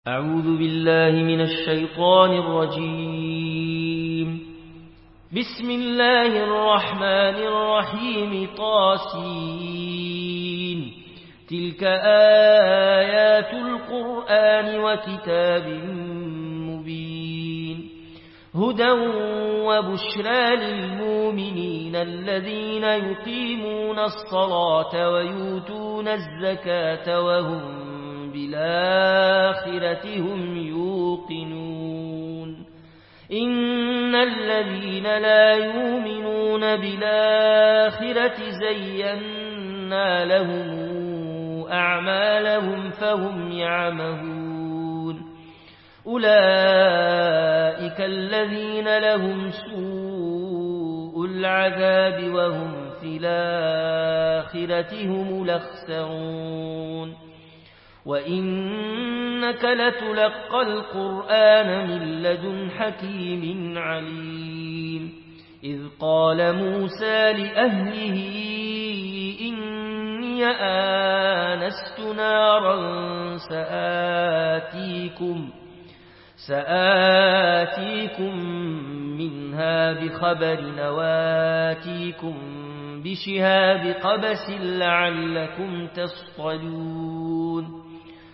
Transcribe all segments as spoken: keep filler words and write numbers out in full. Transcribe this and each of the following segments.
أعوذ بالله من الشيطان الرجيم. بسم الله الرحمن الرحيم. طاسين. تلك آيات القرآن وكتاب مبين. هدى وبشرى للمؤمنين الذين يقيمون الصلاة ويؤتون الزكاة وهم بالآخرة هم يوقنون. إن الذين لا يؤمنون بالآخرة زينا لهم أعمالهم فهم يعمهون. أولئك الذين لهم سوء العذاب وهم في الآخرة هم الأخسرون. وإنك لتلقى القرآن من لدن حكيم عليم. إذ قال موسى لأهله إني آنست نارا سآتيكم, سآتيكم منها بخبر وآتيكم بشهاب قبس لعلكم تصطلون.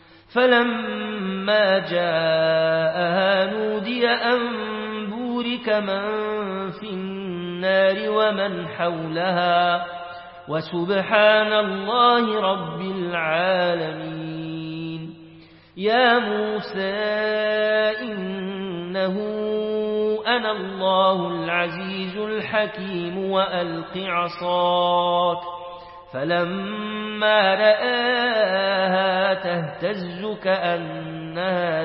فلما جاءها نودي أن بورك من في النار ومن حولها وسبحان الله رب العالمين. يا موسى إنه أنا الله العزيز الحكيم وألق عصاك. فلما رآها تهتز كأنها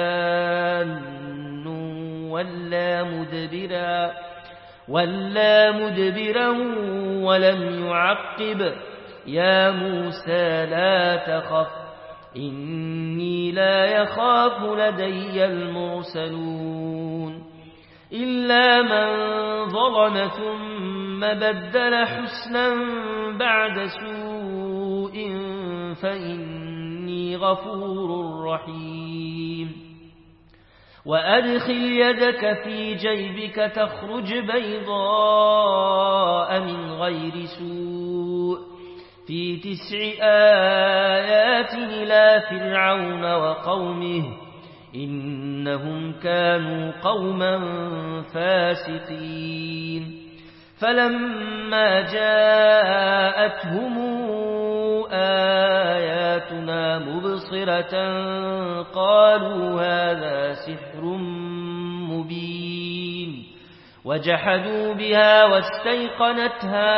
جان ولا مدبرا, ولا مدبرا ولم يعقب. يا موسى لا تخف إني لا يخاف لدي المرسلون. إلا من ظلم ثم بدل حسنا بعد سوء فإني غفور رحيم. وأدخل يدك في جيبك تخرج بيضاء من غير سوء في تسع آيات إلى فرعون وقومه إنهم كانوا قوما فاسقين. فلما جاءتهم آياتنا مبصرة قالوا هذا سحر مبين. وجحدوا بها واستيقنتها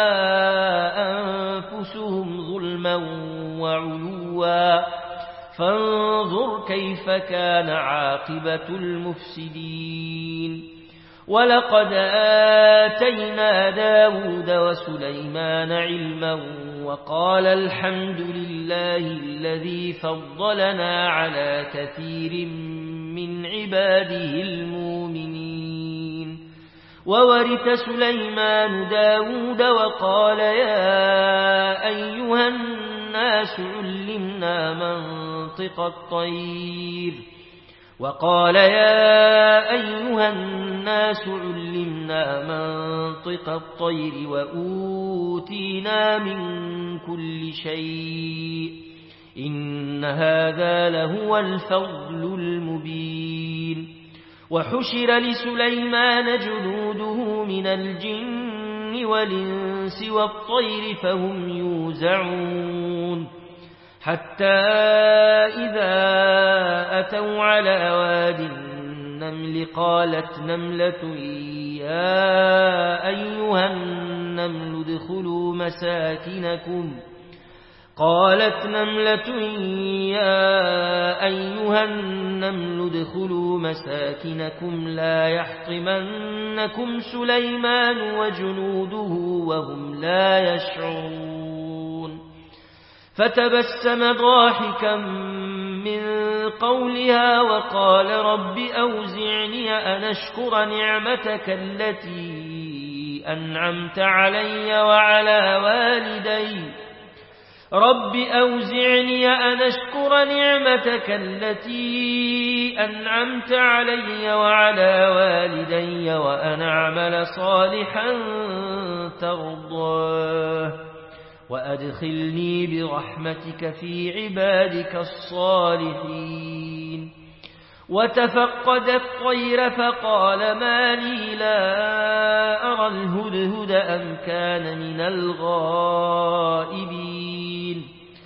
أنفسهم ظلما وعلوا فانظر كيف كان عاقبة المفسدين. ولقد آتينا داود وسليمان علما وقال الحمد لله الذي فضلنا على كثير من عباده المؤمنين. وورث سليمان داود وقال يا أيها الناس علمنا منطق الطير وقال يا أيها الناس علمنا منطق الطير وأوتينا من كل شيء إن هذا لهو الفضل المبين. وحشر لسليمان جنوده من الجن والإنس والطير فهم يوزعون. حتى إذا أتوا على واد النمل قالت نملة يا أيها النمل ادخلوا مساكنكم قالت نملة يا أيها النمل ادخلوا مساكنكم لا يحطمنكم سليمان وجنوده وهم لا يشعرون. فتبسم ضاحكا من قولها وقال رب أوزعني أن أشكر نعمتك التي أنعمت علي وعلى والدي رب أوزعني أن أشكر نعمتك التي أنعمت علي وعلى والدي وأن أعمل صالحا ترضاه وأدخلني برحمتك في عبادك الصالحين. وتفقد الطير فقال ما لي لا أرى الهدهد أم كان من الغائبين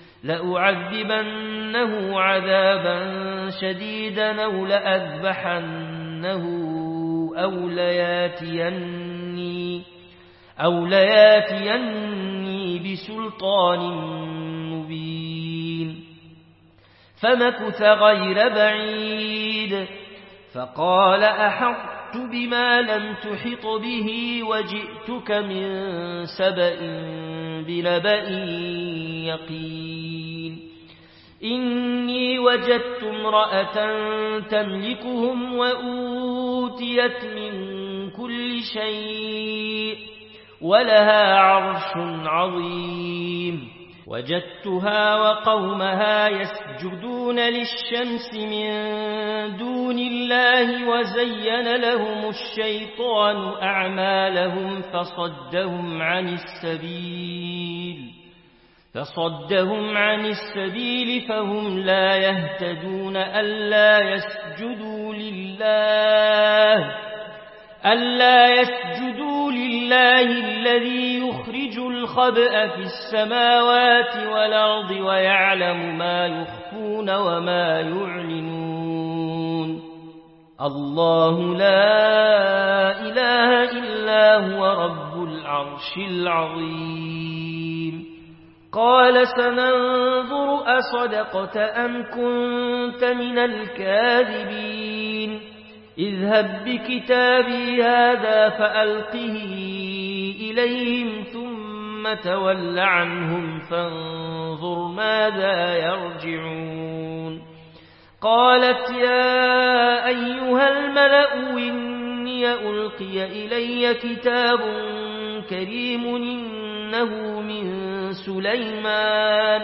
لأعذبنه عذابا شديدا أو لأذبحنه أو لياتيني, أو لياتيني بسلطان مبين. فمكث غير بعيد فقال أحطت بما لم تحط به وجئتك من سبأ بنبأ يقين. إني وجدت امرأة تملكهم وأوتيت من كل شيء ولها عرش عظيم. وجدتها وقومها يسجدون للشمس من دون الله وزين لهم الشيطان أعمالهم فصدهم عن السبيل فصدهم عن السبيل فهم لا يهتدون. ألا يسجدوا لله ألا يسجدوا لله الذي يخرج الخبأ في السماوات والأرض ويعلم ما يخفون وما يعلنون. الله لا إله إلا هو رب العرش العظيم. قال سننظر أصدقت أم كنت من الكاذبين. اذهب بكتابي هذا فألقه إليهم ثم تول عنهم فانظر ماذا يرجعون. قالت يا أيها الملأ إني ألقي إلي كتاب كريم إنه من سليمان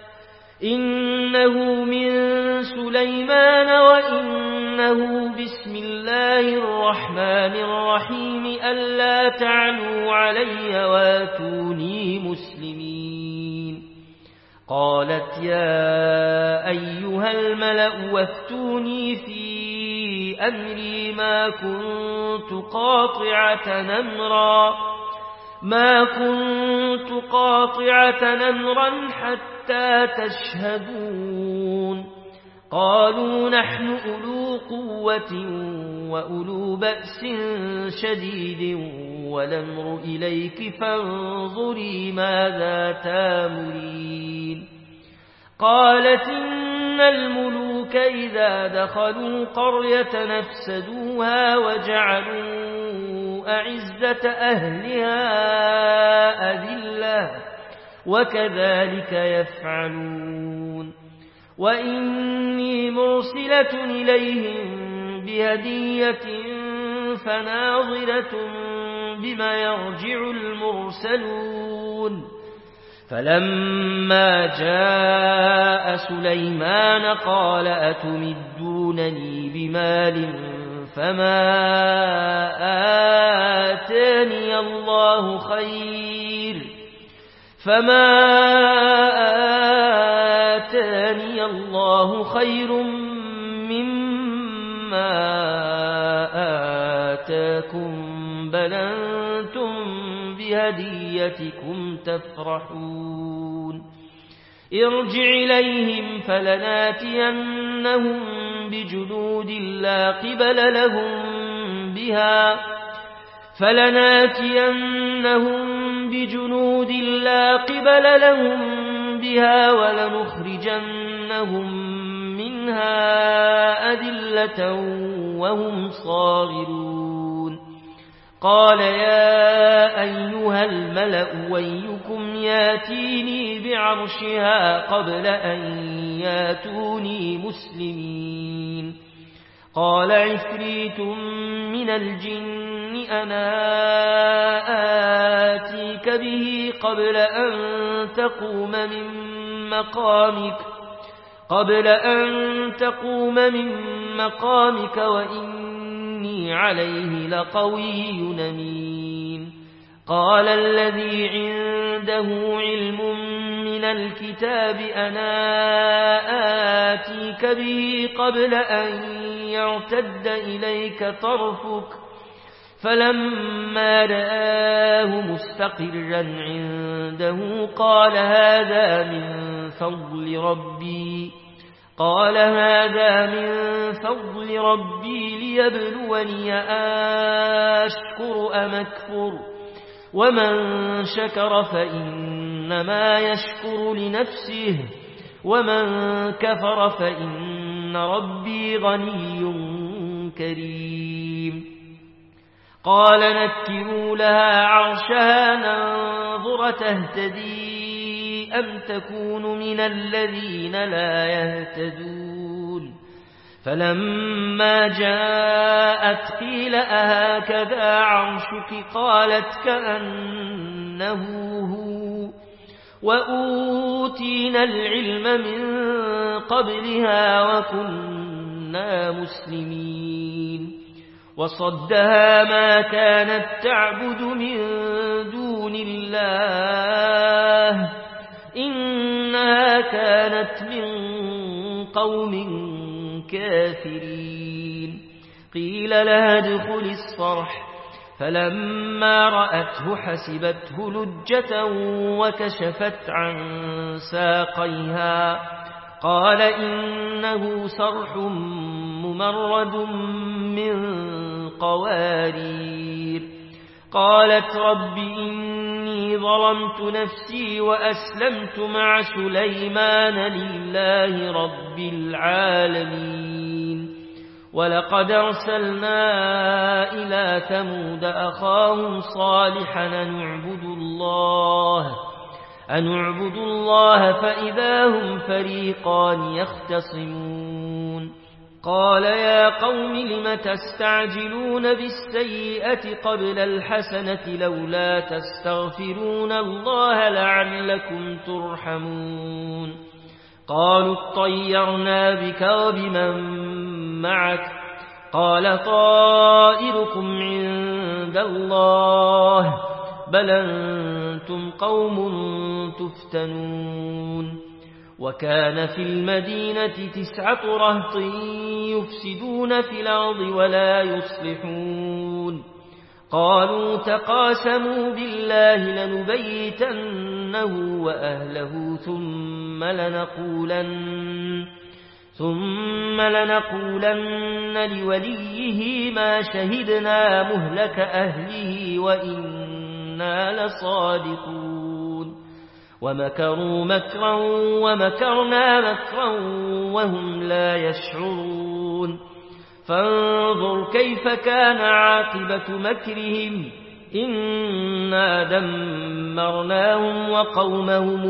إنه من سليمان وإنه بسم الله الرحمن الرحيم ألا تعلوا علي واتوني مسلمين. قالت يا أيها الملأ وافتوني في أمري ما كنت قاطعة أمرا ما كنت قاطعة أمرا حتى تشهدون. قالوا نحن أولو قوة وأولو بأس شديد والأمر إليك فانظري ماذا تامرين. قالت إن الملوك إذا دخلوا قرية نفسدوها وجعلوا أعزة أهلها أذلة وكذلك يفعلون. وإني مرسلة إليهم بهدية فناظرة بما يرجع المرسلون. فلما جاء سليمان قال أتمدونني بمال فما آتاني الله خير فما آتاني الله خير مما آتاكم بل أنتم بهديتكم تفرحون. ارجع إليهم فلناتينهم بجنود لا قبل لهم بها فلناتينهم بجنود لا قبل لهم بها ولنخرجنهم منها أذلة وهم صاغرون. قال يا أيها الملأ أيكم ياتيني بعرشها قبل أن ياتوني مسلمين. قال عفريت من الجن إني أنا آتيك به قبل أن تقوم من مقامك قبل أن تقوم من مقامك وإني عليه لقوي أمين. قال الذي عنده علم من الكتاب أنا آتيك به قبل أن يرتد إليك طرفك فلما رآه مستقرا عنده قال هذا من فضل ربي قال هذا من فضل ربي ليبلوني أشكر أم أكفر ومن شكر فإنما يشكر لنفسه ومن كفر فإن ربي غني كريم. قال نكروا لها عرشها ننظر تهتدي أم تكون من الذين لا يهتدون. فلما جاءت قيل أهكذا عرشك قالت كأنه هو وأوتينا العلم من قبلها وكنا مسلمين. وصدها ما كانت تعبد من دون الله إنها كانت من قوم كافرين. قيل لها ادخل الصرح فلما رأته حسبته لجة وكشفت عن ساقيها قال إنه صرح ممرد من قوارير. قالت رب إني ظلمت نفسي وأسلمت مع سليمان لله رب العالمين. ولقد أرسلنا إلى ثمود أخاهم صالحا أن اعبدوا الله أن اعبدوا الله فإذا هم فريقان يختصمون. قال يا قوم لم تستعجلون بالسيئة قبل الحسنة لولا تستغفرون الله لعلكم ترحمون. قالوا اطيرنا بك وبمن معك قال طائركم عند الله بل أنتم قوم تفتنون. وكان في المدينة تسعة رهط يفسدون في الأرض ولا يصلحون. قالوا تقاسموا بالله لنبيتنه وأهله ثم لنقولن ثم لنقولن لوليه ما شهدنا مهلك أهله وإنا لصادقون. ومكروا مكرا ومكرنا مكرا وهم لا يشعرون. فانظر كيف كان عاقبة مكرهم إنا دمرناهم وقومهم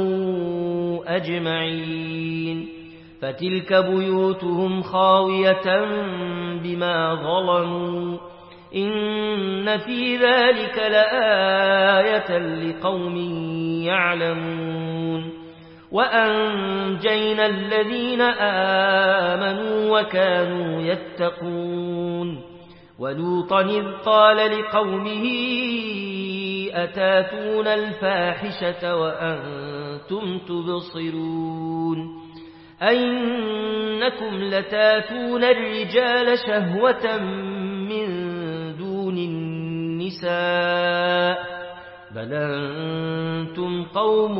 أجمعين. فتلك بيوتهم خاوية بما ظلموا إن في ذلك لآية لقوم يعلمون. وأنجينا الذين آمنوا وكانوا يتقون. ولوطا إذ قال لقومه أتاتون الفاحشة وأنتم تبصرون أئنكم لتاتون الرجال شهوة من دون النساء بل أنتم قوم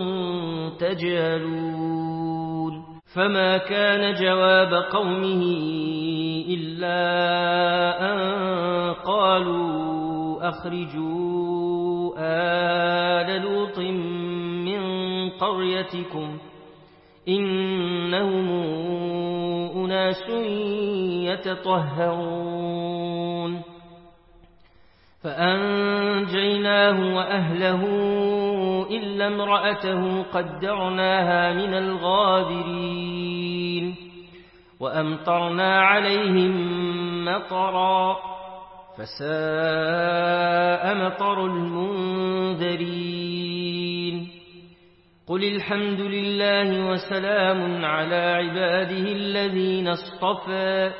تجهلون. فما كان جواب قومه إلا أن قالوا أخرجوا آل لوط من قريتكم إنهم أناس يتطهرون. فأنجيناه وأهله إلا امرأته قدرناها من الغابرين. وأمطرنا عليهم مطرا فساء مطر المنذرين قل الحمد لله وسلام على عباده الذين اصطفى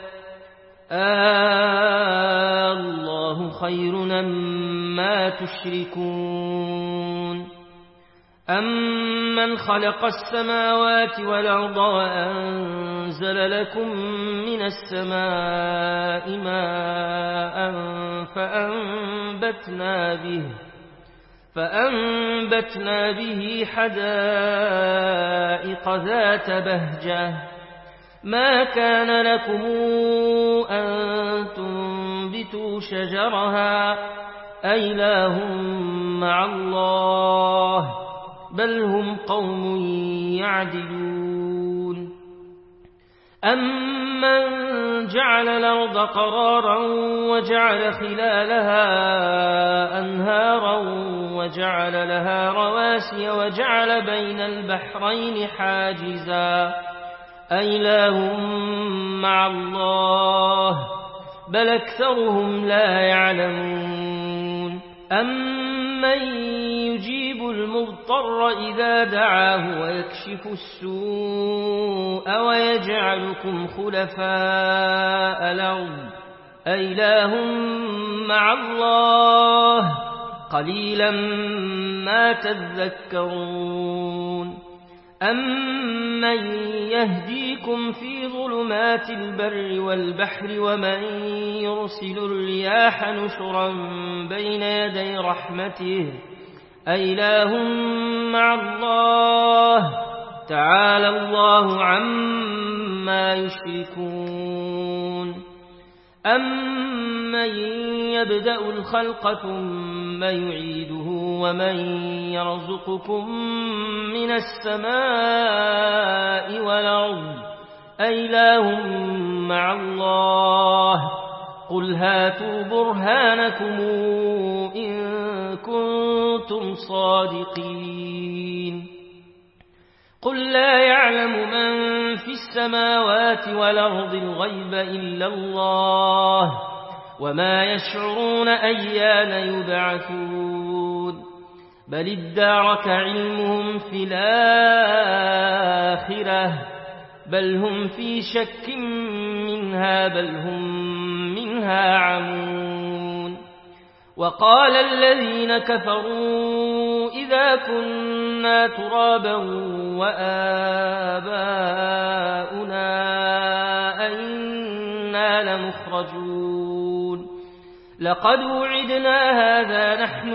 آه الله خير مما تشركون أمن خلق السماوات والأرض وأنزل لكم من السماء ماء فأنبتنا به فأنبتنا به حدائق ذات بهجة ما كان لكم أن تنبتوا شجرها أإله مع الله بل هم قوم يعدلون أمن جعل الأرض قرارا وجعل خلالها أنهارا وجعل لها رواسي وجعل بين البحرين حاجزا أإله مع الله بل أكثرهم لا يعلمون أمن يجيب المضطر إذا دعاه ويكشف السوء ويجعلكم خلفاء الأرض أإله مع الله قليلا ما تذكرون أمن يهديكم في ظلمات البر والبحر ومن يرسل الرياح نشرا بين يدي رحمته أإله مع الله تعالى الله عما يشركون أمن يبدأ الخلق ثم يعيده ومن يرزقكم من السماء والأرض أإله مع الله قل هاتوا برهانكم إن كنتم صادقين قل لا يعلم من في السماوات والأرض الغيب إلا الله وما يشعرون أيان يبعثون بل ادارك علمهم في الآخرة بل هم في شك منها بل هم منها عمون وقال الذين كفروا إذا كنا ترابا وآباؤنا أئنا لمخرجون لقد وعدنا هذا نحن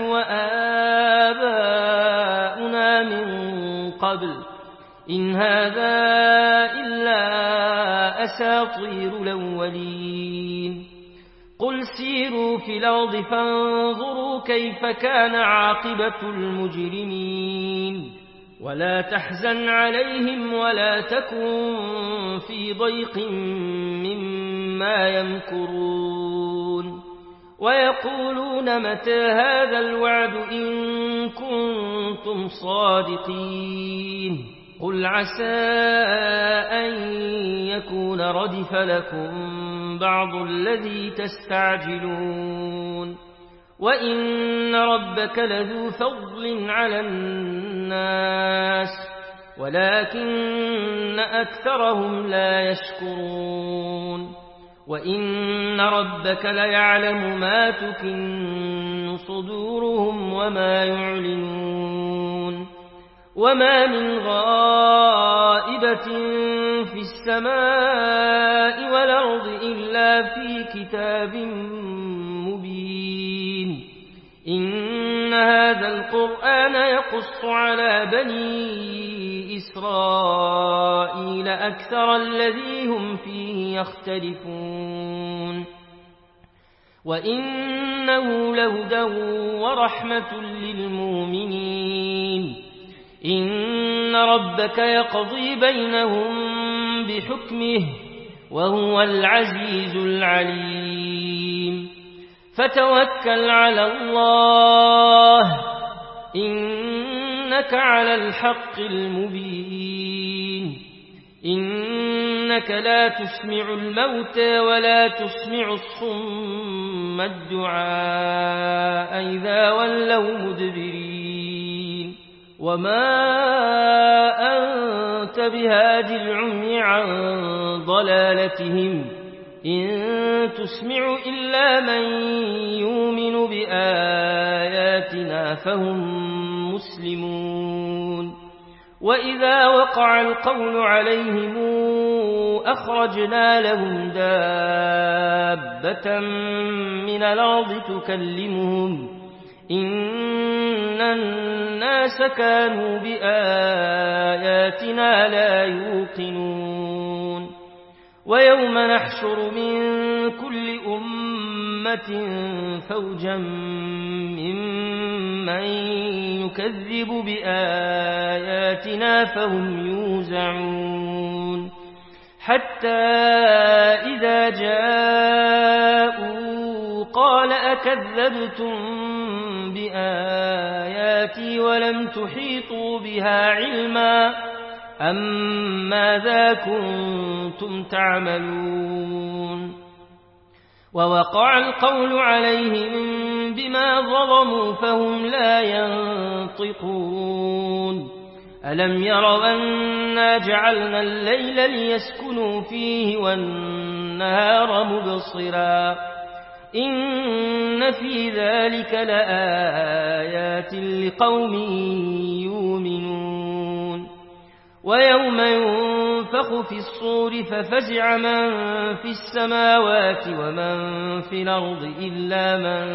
وآباؤنا من قبل إن هذا إلا أساطير الأولين قل سيروا في الأرض فانظروا كيف كان عاقبة المجرمين ولا تحزن عليهم ولا تكن في ضيق مما يمكرون ويقولون متى هذا الوعد إن كنتم صادقين قل عسى أن يكون ردف لكم بعض الذي تستعجلون وإن ربك لذو فضل على الناس ولكن أكثرهم لا يشكرون وإن ربك ليعلم ما تكن صدورهم وما يعلنون وما من غائبة في السماء والأرض إلا في كتاب مبين إن هذا القرآن يقص على بني إسرائيل أكثر الذي هم فيه يختلفون وإنه لهدى ورحمة للمؤمنين إن ربك يقضي بينهم بحكمه وهو العزيز العليم فتوكل على الله إنك على الحق المبين إنك لا تسمع الموتى ولا تسمع الصم الدعاء إذا ولوا مدبرين وما أنت بهاد العمي عن ضلالتهم إن تسمع إلا من يؤمن بآياتنا فهم مسلمون وإذا وقع القول عليهم أخرجنا لهم دابة من الأرض تكلمهم إن الناس كانوا بآياتنا لا يوقنون ويوم نحشر من كل أمة فوجا ممن يكذب بآياتنا فهم يوزعون حتى إذا جاءوا قال أكذبتم بآياتي ولم تحيطوا بها علما أم ماذا كنتم تعملون ووقع القول عليهم بما ظلموا فهم لا ينطقون ألم يروا أنا جعلنا الليل ليسكنوا فيه والنهار مبصرا إن في ذلك لآيات لقوم يؤمنون ويوم ينفخ في الصور ففزع من في السماوات ومن في الأرض إلا من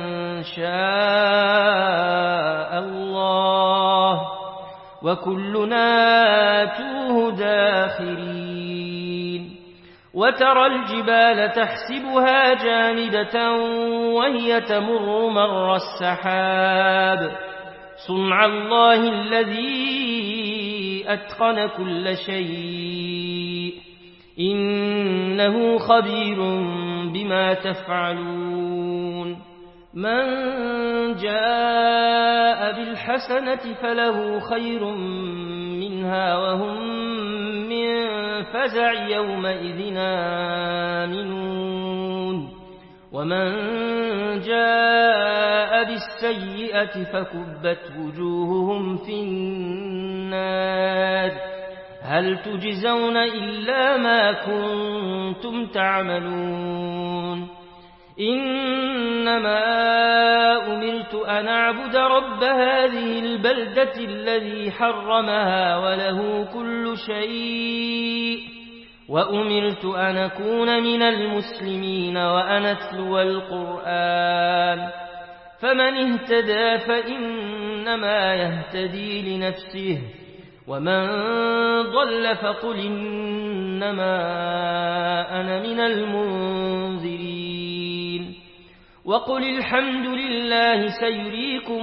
شاء الله وكلنا آتوه داخرين وترى الجبال تحسبها جامدة وهي تمر مر السحاب صنع الله الذي أتقن كل شيء إنه خبير بما تفعلون من جاء بالحسنة فله خير منها وهم من فزع يومئذ آمنون ومن جاء بالسيئة فكبت وجوههم في النار هل تجزون إلا ما كنتم تعملون إنما أمرت أن أعبد رب هذه البلدة الذي حرمها وله كل شيء وأمرت أن أكون من المسلمين وأن أتلو القرآن فمن اهتدى فإنما يهتدي لنفسه ومن ضل فقل إنما أنا من المنذرين وقل الحمد لله سيريكم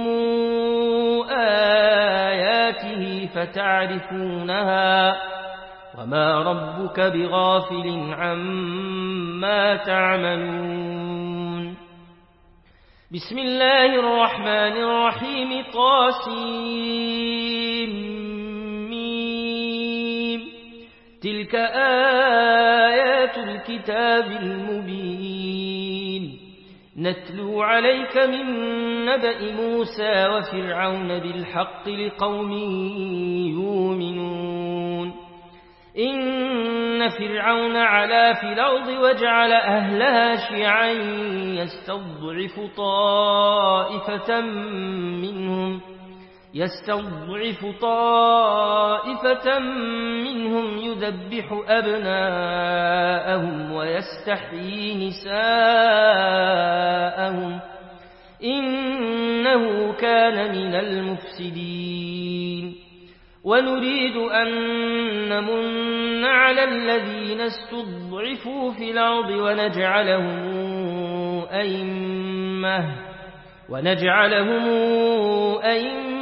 آياته فتعرفونها وما ربك بغافل عما تعملون بسم الله الرحمن الرحيم طاسيم تلك آيات الكتاب المبين نتلو عليك من نبأ موسى وفرعون بالحق لقوم يؤمنون إن فرعون علا في الأرض وجعل أهلها شيعا يستضعف طائفة منهم يستضعف طائفة منهم يذبح أبناءهم ويستحيي نساءهم إنه كان من المفسدين ونريد أن نمن على الذين استضعفوا في الأرض ونجعلهم أئمة ونجعلهم أئمة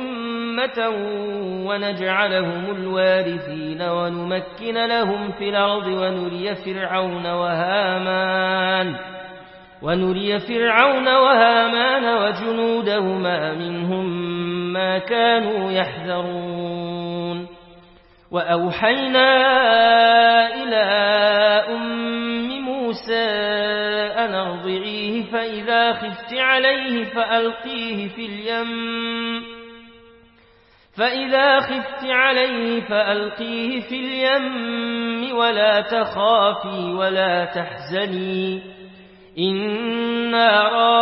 ونجعلهم الوارثين ونمكن لهم في الأرض ونري فرعون وهامان ونري فرعون وهامان وجنودهما منهم ما كانوا يحذرون وأوحينا إلى أم موسى أن ارضعيه فإذا خفت عليه فألقيه في اليم فإذا خفت عليه فألقيه في اليم ولا تخافي ولا تحزني إنا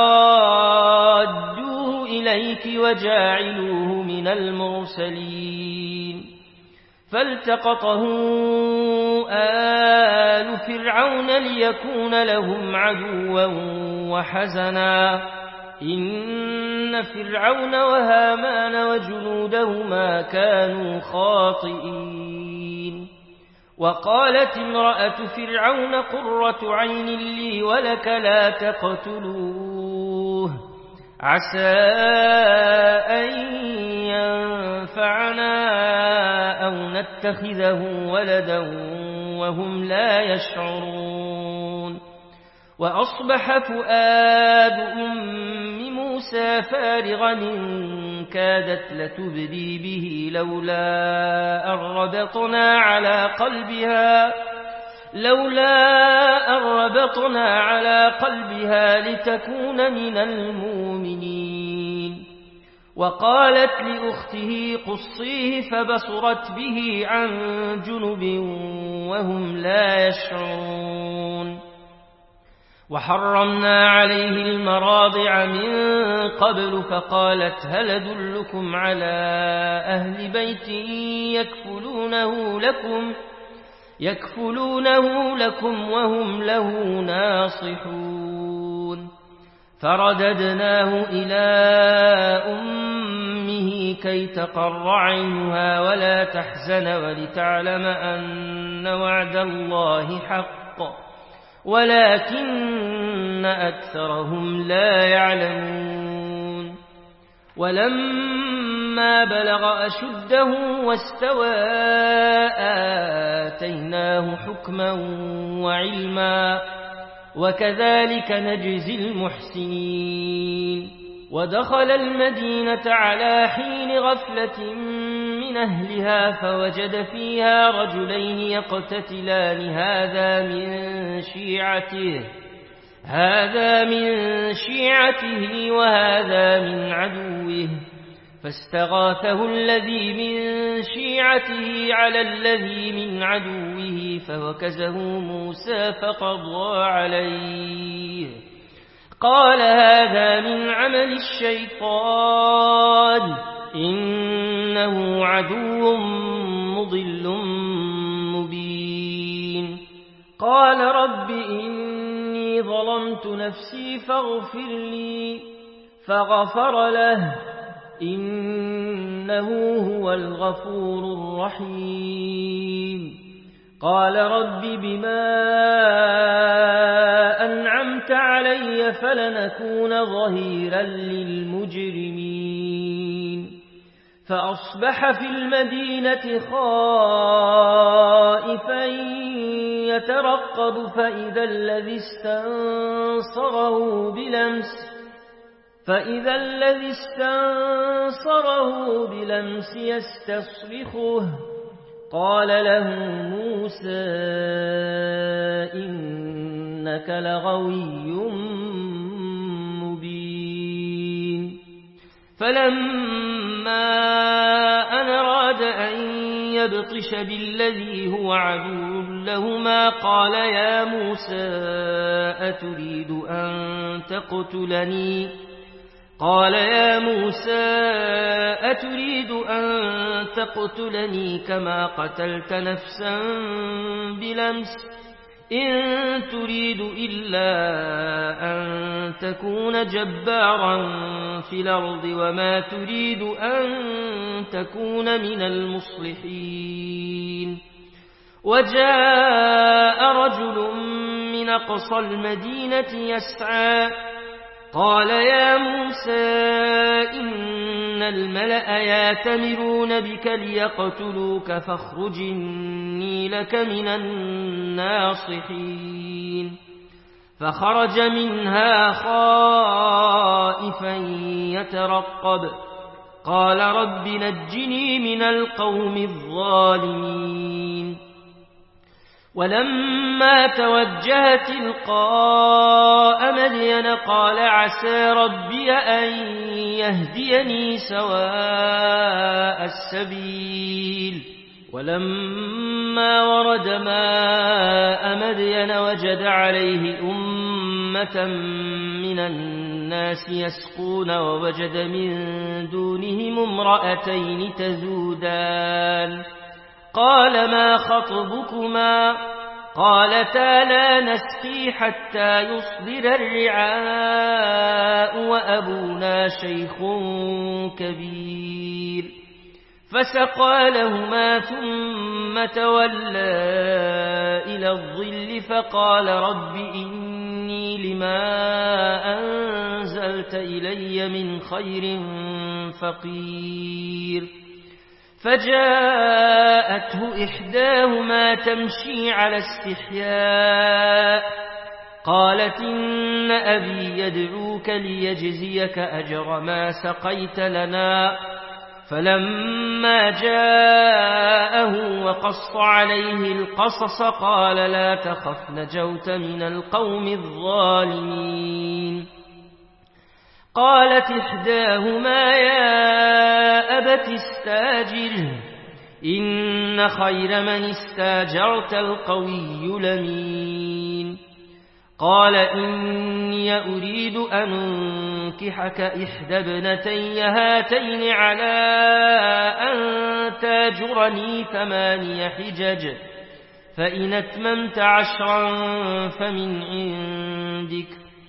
رادوه إليك وجاعلوه من المرسلين فالتقطه آل فرعون ليكون لهم عدوا وحزنا إن فرعون وهامان وجنودهما كانوا خاطئين وقالت امرأة فرعون قرة عين لي ولك لا تقتلوه عسى أن ينفعنا أو نتخذه ولدا وهم لا يشعرون وأصبح فؤاد أم موسى فارغا إن كادت لتبدي به لولا أن ربطنا على قلبها لولا أن ربطنا على قلبها لتكون من المؤمنين وقالت لأخته قصيه فبصرت به عن جنب وهم لا يشعرون وحرمنا عليه المراضع من قبل فقالت هل أدلكم على أهل بيت يكفلونه لكم يكفلونه لكم وهم له ناصحون فرددناه إلى أمه كي تقر عينها ولا تحزن ولتعلم أن وعد الله حق ولكن أكثرهم لا يعلمون ولما بلغ أشده واستوى آتيناه حكما وعلما وكذلك نجزي المحسنين ودخل المدينة على حين غفلة من أهلها فوجد فيها رجلين يقتتلان هذا من شيعته هذا من شيعته وهذا من عدوه فاستغاثه الذي من شيعته على الذي من عدوه فوكزه موسى فقضى عليه قال هذا من عمل الشيطان إنه عدو مضل مبين قال رب إني ظلمت نفسي فاغفر لي فغفر له إنه هو الغفور الرحيم قال رب بما أنعمت علي فلنكون ظهيرا للمجرمين فأصبح في المدينة خائفا يترقب فإذا الذي استنصره بلمس فإذا الذي استنصره بلمس يستصرخه قال له موسى إنك لغوي مبين فلما أن أراد أن يبطش بالذي هو عدو لهما قال يا موسى أتريد أن تقتلني قال يا موسى أتريد أن تقتلني كما قتلت نفسا بلمس إن تريد إلا أن تكون جبارا في الأرض وما تريد أن تكون من المصلحين وجاء رجل من أقصى المدينة يسعى قال يا موسى إن الملأ يأتمرون بك ليقتلوك فاخرج إني لك من الناصحين فخرج منها خائفا يترقب قال رب نجني من القوم الظالمين ولما توجه تلقاء مدين قال عسى ربي أن يهديني سواء السبيل ولما ورد ماء مدين وجد عليه أمة من الناس يسقون ووجد من دونهم امرأتين تذودان قال ما خطبكما قالتا لا نسقي حتى يصدر الرعاء وأبونا شيخ كبير فسقى لهما ثم تولى إلى الظل فقال رب إني لما أنزلت إلي من خير فقير فجاءته إحداهما تمشي على استحياء قالت إن أبي يدعوك ليجزيك أجر ما سقيت لنا فلما جاءه وقص عليه القصص قال لا تخف نجوت من القوم الظالمين قالت إحداهما يا أبت استاجره إن خير من استاجرت القوي الأمين قال إني أريد أن أنكحك إحدى ابنتي هاتين على أن تاجرني ثماني حجج فإن أتممت عشرا فمن عندك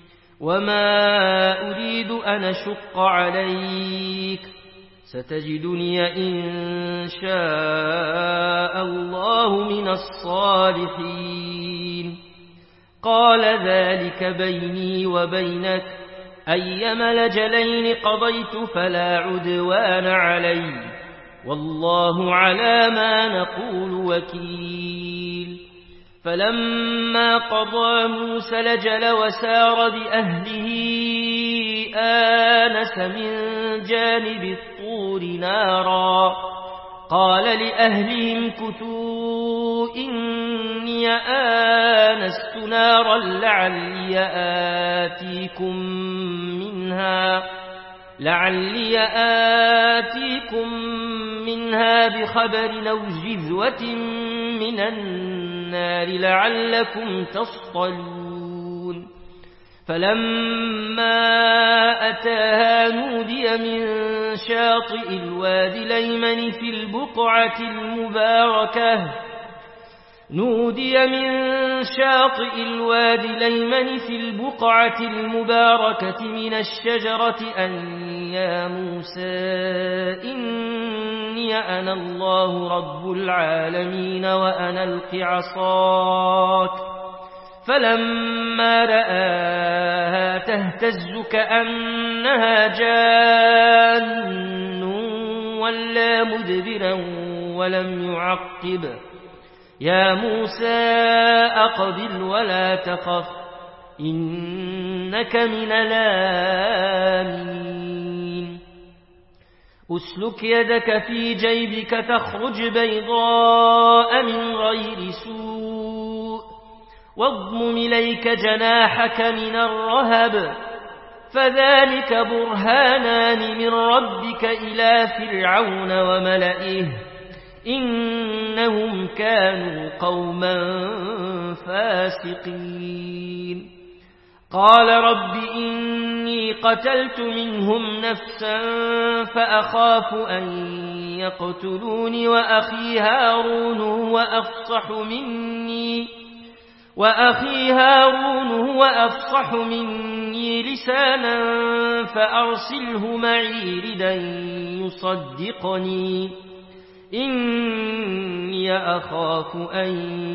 وما أريد أن أشق عليك ستجدني إن شاء الله من الصالحين قال ذلك بيني وبينك أيما الأجلين قضيت فلا عدوان علي والله على ما نقول وكيل فلما قضى موسى الأجل وسار بأهله آنس من جانب الطور نارا قال لأهلهم كثوا إني آنست نارا لعلي آتيكم منها لعلي آتيكم منها بخبر أو جذوة من النار لعلكم تصطلون فلما أتاها نودي من شاطئ الوادي الأيمن في البقعة المباركة نودي من شاطئ الوادي الأيمن في البقعة المباركة من الشجرة أن يا موسى إني أنا الله رب العالمين وأنا ألق عصاك فلما رآها تهتز كأنها جان ولا مدبرا ولم يعقب يا موسى أقبل ولا تخف إنك من الآمنين أسلك يدك في جيبك تخرج بيضاء من غير سوء واضمم إليك جناحك من الرهب فذلك برهانان من ربك إلى فرعون وملئه إنهم كانوا قوما فاسقين قال رب إني قتلت منهم نفسا فأخاف أن يقتلوني وأخي هارون هو أفصح مني وأخي هارون هو أفصح مني لسانا فأرسله معي ردا يصدقني إني أخاف أن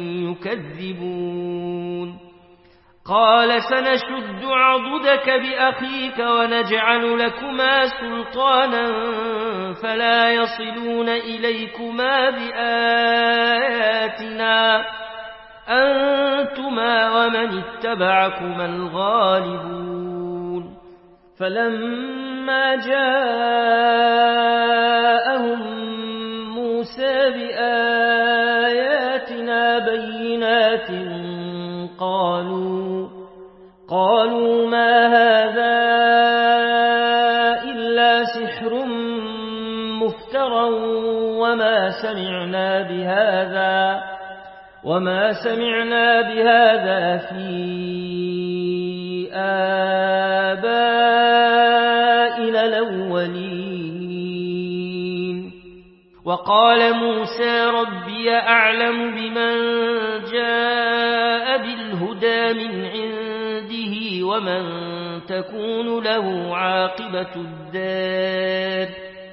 يكذبون قال سنشد عضدك بأخيك ونجعل لكما سلطانا فلا يصلون إليكما بآياتنا أنتما ومن اتبعكما الغالبون فلما جاءهم موسى بآياتنا بينات قالوا قالوا ما هذا إلا سحر مفترى وما سمعنا بهذا وما سمعنا بهذا في آبائنا الأولين. وقال موسى ربي أعلم بمن جاء بالهدى من عنده ومن تكون له عاقبة الدار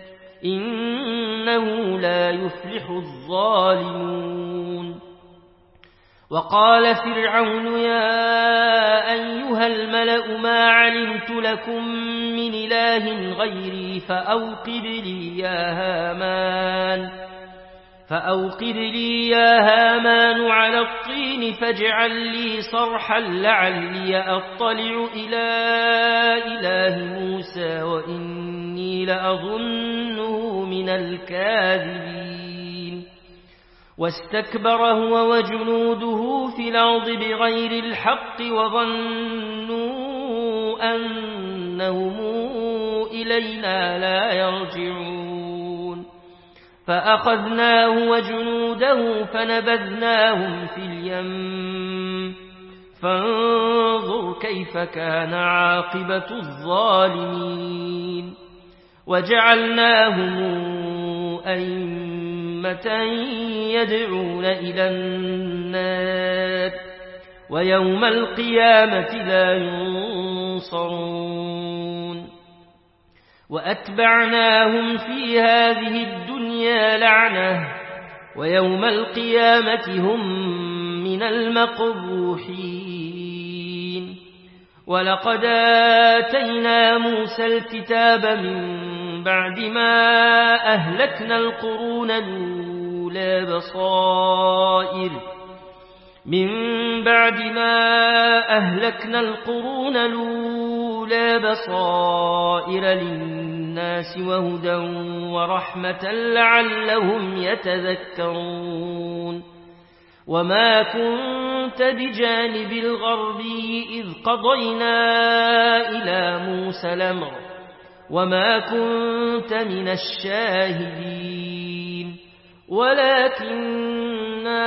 إنه لا يفلح الظالمون. وقال فرعون يا أيها الملأ ما علمت لكم من إله غيري فأوقد لي يا هامان فأوقد لي يا هامان على الطين فاجعل لي صرحا لعلي أطلع إلى إله موسى وإني لأظنه من الكاذبين. واستكبر هو وجنوده في الأرض بغير الحق وظنوا أنهم إلينا لا يرجعون. فأخذناه وجنوده فنبذناهم في اليم فانظر كيف كان عاقبة الظالمين. وجعلناهم أئمة يدعون إلى النار ويوم القيامة لا ينصرون. وأتبعناهم في هذه الدنيا لعنة ويوم القيامة هم من المقبوحين. ولقد آتينا موسى الكتاب من بعد ما أهلكنا القرون الأولى بصائر من بعد ما أهلكنا القرون الأولى بصائر للناس وهدى ورحمة لعلهم يتذكرون. وما كنت بجانب الغربي إذ قضينا إلى موسى الأمر وما كنت من الشاهدين ولكننا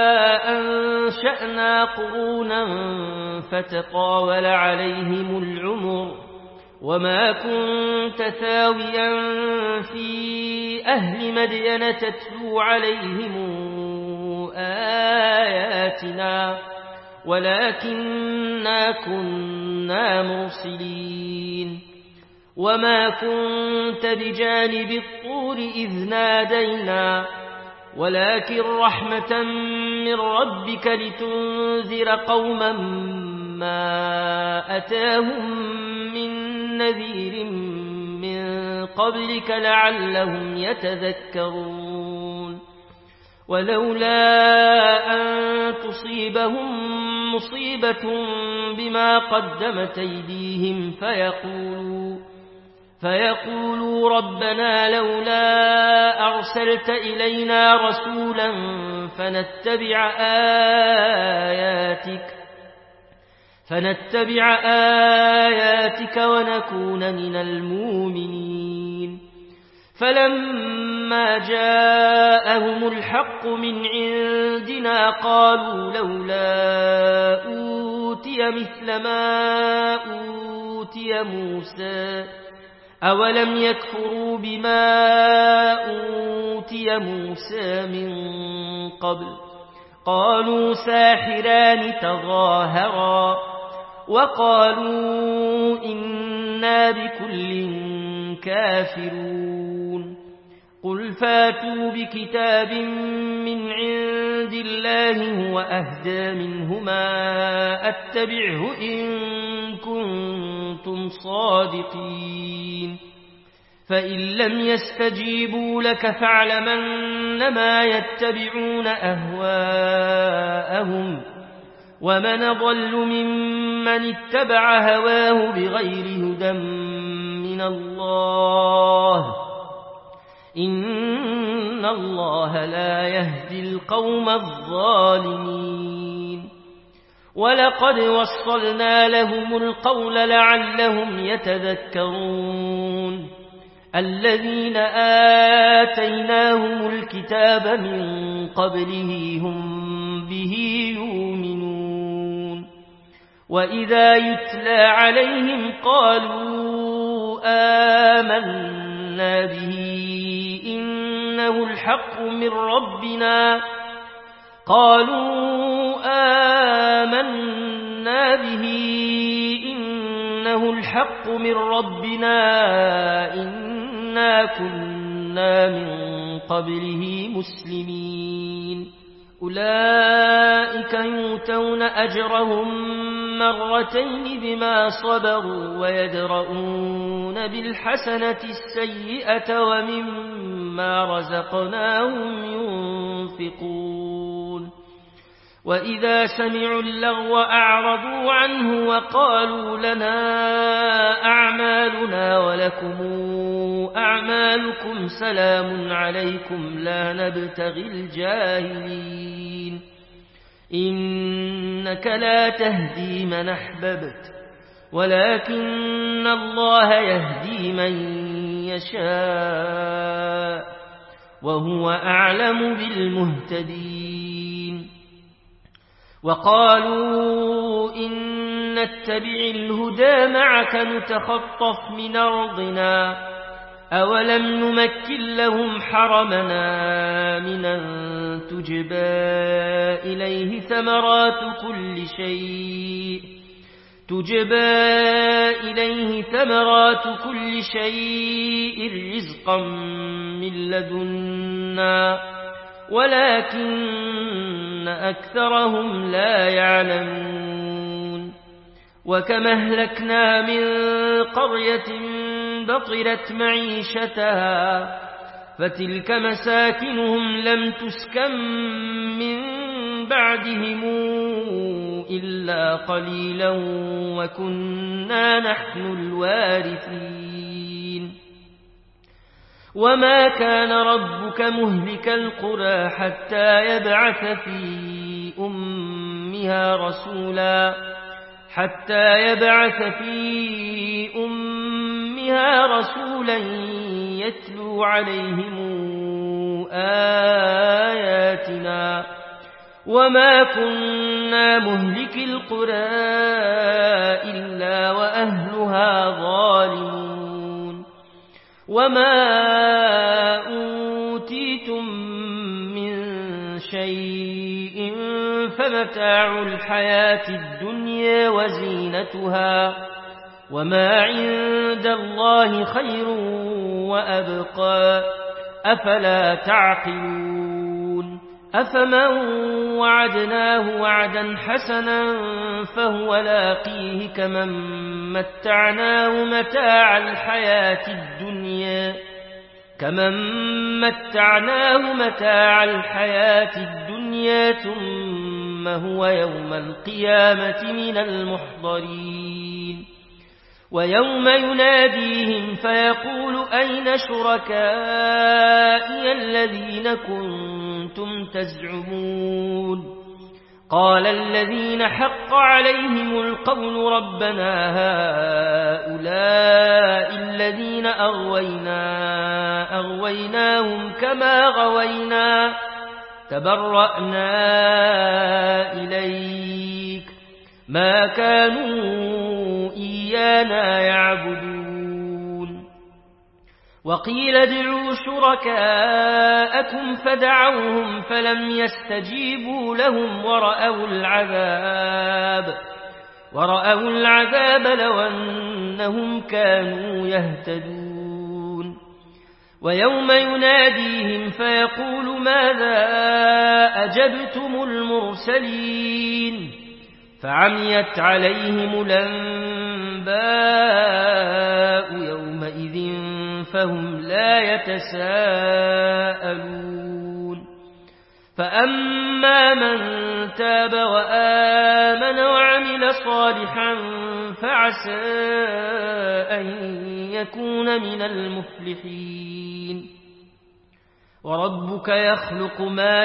أنشأنا قرونا فتطاول عليهم العمر وما كنت ثاويا في أهل مدين تتلو عليهم آياتنا ولكننا كنا مرسلين. وما كنت بجانب الطور إذ نادينا ولكن رحمة من ربك لتنذر قوما ما أتاهم من نذير من قبلك لعلهم يتذكرون. ولولا أن تصيبهم مصيبة بما قدمت أيديهم فيقولوا فيقولوا ربنا لولا أرسلت إلينا رسولا فنتبع آياتك فنتبع آياتك ونكون من المؤمنين. فلما جاءهم الحق من عندنا قالوا لولا أوتي مثل ما أوتي موسى أولم يكفروا بما أوتي موسى من قبل قالوا ساحران تظاهرا وقالوا إنا بكل كافرون. قل فاتوا بكتاب من عند الله هو أهدى منهما أتبعه إن كنتم صادقين. فإن لم يستجيبوا لك فاعلم أنما يتبعون أهواءهم ومن ضل ممن اتبع هواه بغير هدى من الله إن الله لا يهدي القوم الظالمين ولقد وصلنا لهم القول لعلهم يتذكرون الذين آتيناهم الكتاب من قبله هم به يؤمنون وإذا يتلى عليهم قالوا آمنا به إنه الحق من ربنا قالوا آمنا به إنه الحق من ربنا إنا كنا من قبله مسلمين أولئك يؤتون أجرهم مرتين بما صبروا ويدرؤون بالحسنة السيئة ومما رزقناهم ينفقون وإذا سمعوا اللغو أعرضوا عنه وقالوا لنا أعمالنا ولكم أعمالكم سلام عليكم لا نبتغي الجاهلين إنك لا تهدي من أحببت ولكن الله يهدي من يشاء وهو أعلم بالمهتدين وقالوا إن نتبع الهدى معك نتخطف من أرضنا أولم نمكن لهم حرمنا من أن تجبى إليه ثمرات كل شيء تجبى إليه ثمرات كل شيء رزقا من لدنا ولكن أكثرهم لا يعلمون وكم أهلكنا من قرية بطرت معيشتها فتلك مساكنهم لم تسكن من بعدهم إلا قليلا وكنا نحن الوارثين وما كان ربك مهلك القرى حتى يبعث في أمها رسولا حتى يبعث في أمها رسولا يتلو عليهم آياتنا وما كنا مهلك القرى إلا وأهلها ظالمون وما أوتيتم من شيء فمتاع الحياة الدنيا وزينتها وما عند الله خير وأبقى أفلا تعقلون أفمن وعدناه وعدا حسنا فهو لاقيه كمن متعناه متاع الحياة الدنيا كمن متعناه متاع الحياة الدنيا ثم هو يوم القيامة من المحضرين ويوم يناديهم فيقول أين شركائي الذين كنتم تزعمون قال الذين حق عليهم القول ربنا هؤلاء الذين أغوينا أغويناهم كما غوينا تبرأنا إليك ما كانوا إيانا يعبدون وقيل ادعوا شركاءكم فدعوهم فلم يستجيبوا لهم ورأوا العذاب ورأوا العذاب لو أنهم كانوا يهتدون ويوم يناديهم فيقول ماذا أجبتم المرسلين فعميت عليهم الأنباء يومئذ فهم لا يتساءلون فأما من تاب وآمن وعمل صالحا فعسى أن يكون من المفلحين وربك يخلق ما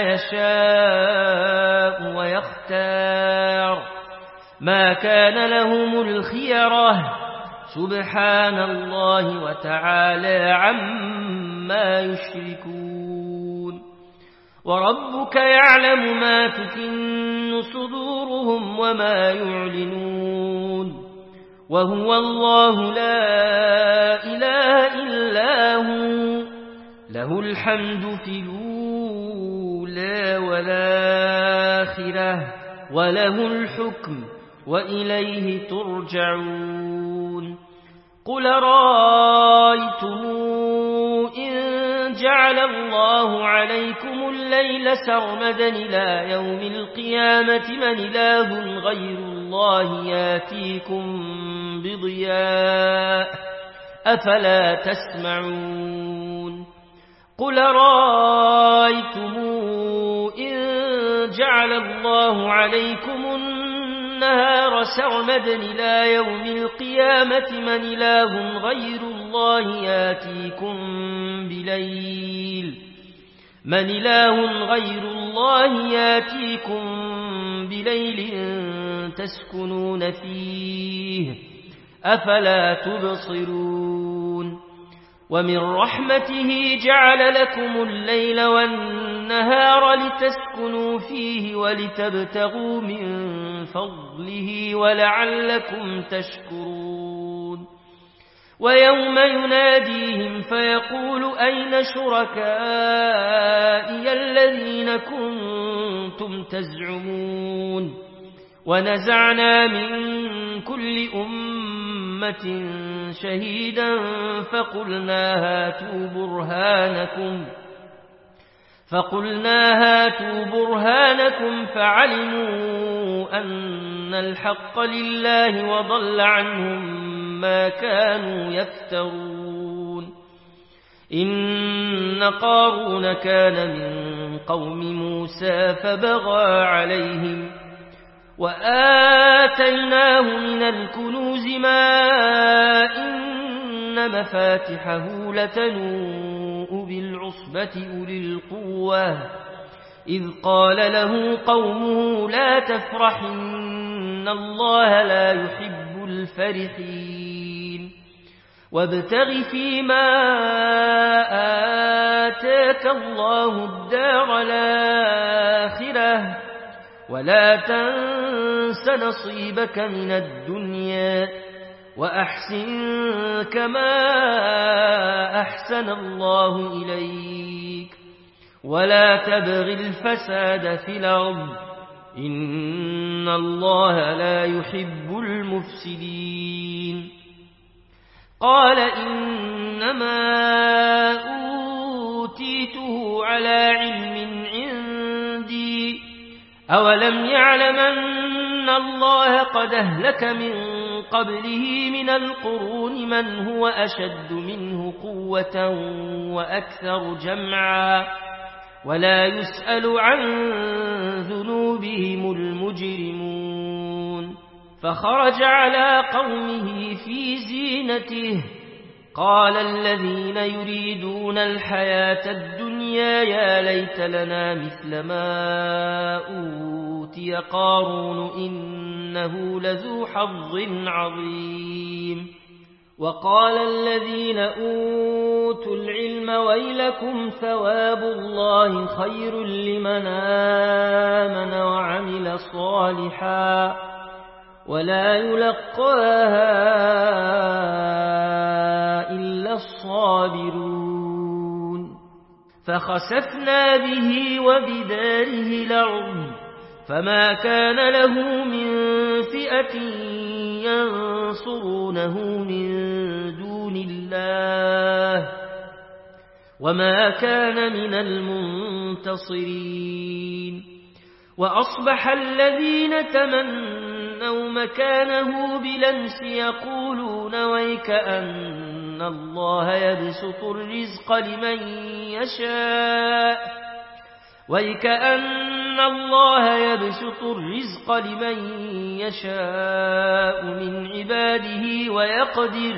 يشاء ويختار ما كان لهم الخيرة سبحان الله وتعالى عما يشركون وربك يعلم ما تكن صدورهم وما يعلنون وهو الله لا إله إلا هو له الحمد في الأولى والآخرة وله الحكم وإليه ترجعون قل رأيتم إن جعل الله عليكم الليل سرمدا إلى يوم القيامة من إله غير الله ياتيكم بضياء أفلا تسمعون قل رأيتم إن جعل الله عليكم النهار سرمدا إلى يوم القيامة من إله غير الله ياتيكم بليل من إله غير الله ياتيكم بليل تسكنون فيه أفلا تبصرون ومن رحمته جعل لكم الليل والنهار لتسكنوا فيه ولتبتغوا من فضله ولعلكم تشكرون ويوم يناديهم فيقول أين شركائي الذين كنتم تزعمون ونزعنا من كل أمة شهيدا فقلنا هاتوا برهانكم فقلنا هاتوا برهانكم فعلموا أن الحق لله وضل عنهم ما كانوا يفترون إن قارون كان من قوم موسى فبغى عليهم وآتيناه من الكنوز ما إن مفاتحه لتنوء بالعصبة أولي القوة إذ قال له قومه لا تفرح إن الله لا يحب الفرحين وابتغ فيما آتاك الله الدار الآخرة ولا تنس نصيبك من الدنيا وأحسن كما أحسن الله إليك ولا تبغ الفساد في الأرض إن الله لا يحب المفسدين قال إنما أوتيته على علم عندي أولم يعلم أن الله قد أهلك من قبله من القرون من هو أشد منه قوة وأكثر جمعا ولا يسأل عن ذنوبهم المجرمون فخرج على قومه في زينته قال الذين يريدون الحياة الدنيا يا ليت لنا مثل ما أوتي قارون إنه لذو حظ عظيم وقال الذين أوتوا العلم ويلكم ثواب الله خير لمن آمن وعمل صالحا ولا يلقاها إلا الصابرون فخسفنا به وبداره الأرض فما كان له من فئة ينصرونه من دون الله وما كان من المنتصرين وأصبح الذين تمنوا مكانه بلمس يقولون ويك أن الله يبسط الرزق لمن يشاء وَيْكَأَنَّ اللَّهَ يَبْسُطُ الرِّزْقَ لِمَن يَشَاءُ مِنْ عِبَادِهِ وَيَقْدِرُ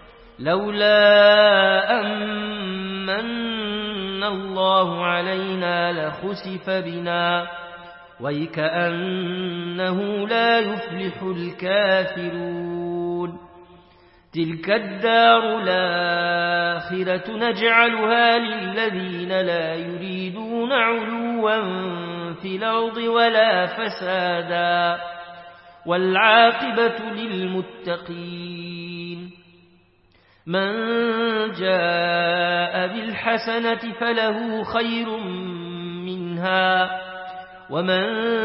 لَوْلَا أَمَّنَّ اللَّهُ عَلَيْنَا لَخُسِفَ بِنَا وَيْكَأَنَّهُ لَا يُفْلِحُ الْكَافِرُونَ تِلْكَ الدَّارُ الْآخِرَةُ نَجْعَلُهَا لِلَّذِينَ لا يُرِيدُونَ عُلُوًّا فِي الْأَرْضِ وَلَا فَسَادًا وَالْعَاقِبَةُ لِلْمُتَّقِينَ مَنْ جَاءَ بِالْحَسَنَةِ فَلَهُ خَيْرٌ مِنْهَا وَمَنْ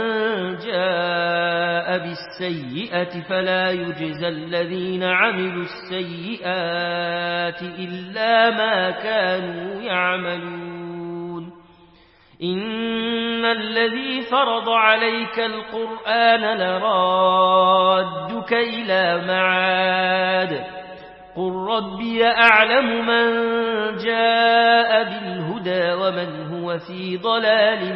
جَاءَ بِالسَّيِّئَةِ فَلَا يُجْزَى الَّذِينَ عَمِلُوا السَّيِّئَاتِ إِلَّا مَا كَانُوا يَعْمَلُونَ إِنَّ الَّذِي فَرَضَ عَلَيْكَ الْقُرْآنَ لَرَادُّكَ إِلَى مَعَادٍ قُلْ رَبِّي أَعْلَمُ مَنْ جَاءَ بِالْهُدَى وَمَنْ هُوَ فِي ضَلَالٍ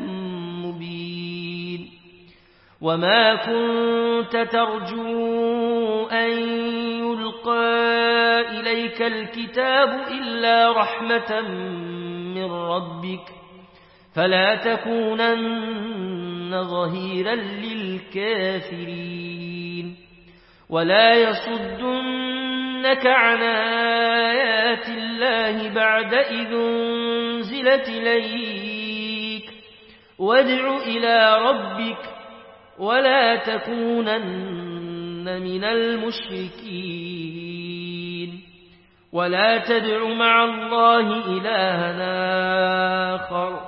مُبِينٍ وَمَا كُنْتَ تَرْجُو أَنْ يُلْقَى إِلَيْكَ الْكِتَابُ إِلَّا رَحْمَةً مِنْ رَبِّكَ فَلَا تَكُونَنَّ ظَهِيرًا لِلْكَافِرِينَ وَلَا يَصُدُّنَّكَ عَنْ آيَاتِ اللَّهِ بَعْدَ إِذْ أُنْزِلَتْ إِلَيْكَ وَادْعُ إِلَى رَبِّكَ وَلَا تَكُونَنَّ مِنَ الْمُشْرِكِينَ وَلَا تَدْعُ مَعَ اللَّهِ إِلَٰهًا آخَرَ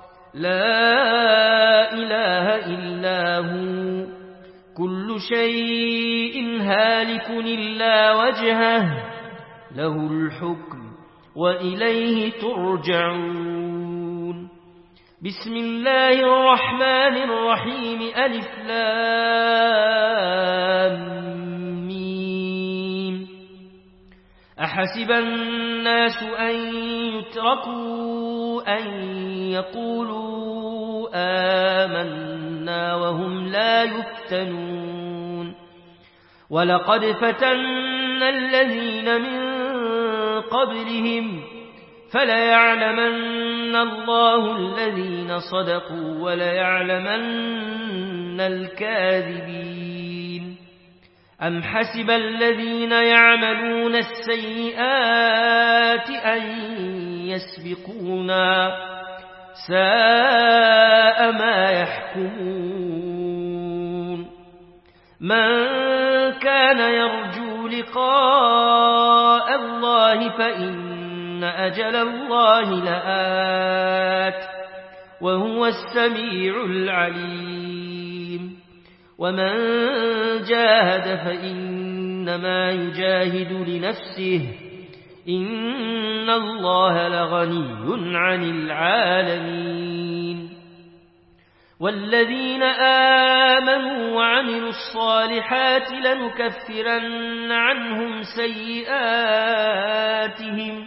لَا إِلَٰهَ إِلَّا هُوَ كُلُّ شَيْءٍ هَالِكٌ إِلَّا وَجْهَهُ لَهُ الْحُكْمُ وَإِلَيْهِ تُرْجَعُونَ بسم الله الرحمن الرحيم ألف لام ميم أحسب الناس أن يتركوا أن يقولوا آمنا وهم لا يفتنون ولقد فتنا الذين من قبلهم فليعلمن الله الذين صدقوا وليعلمن الكاذبين أم حسب الذين يعملون السيئات أن يسبقونا ساء ما يحكمون من كان يرجو لقاء الله فإن أجل الله لآت وهو السميع العليم ومن جاهد فإنما يجاهد لنفسه إن الله لغني عن العالمين والذين آمنوا وعملوا الصالحات لنكفرن عنهم سيئاتهم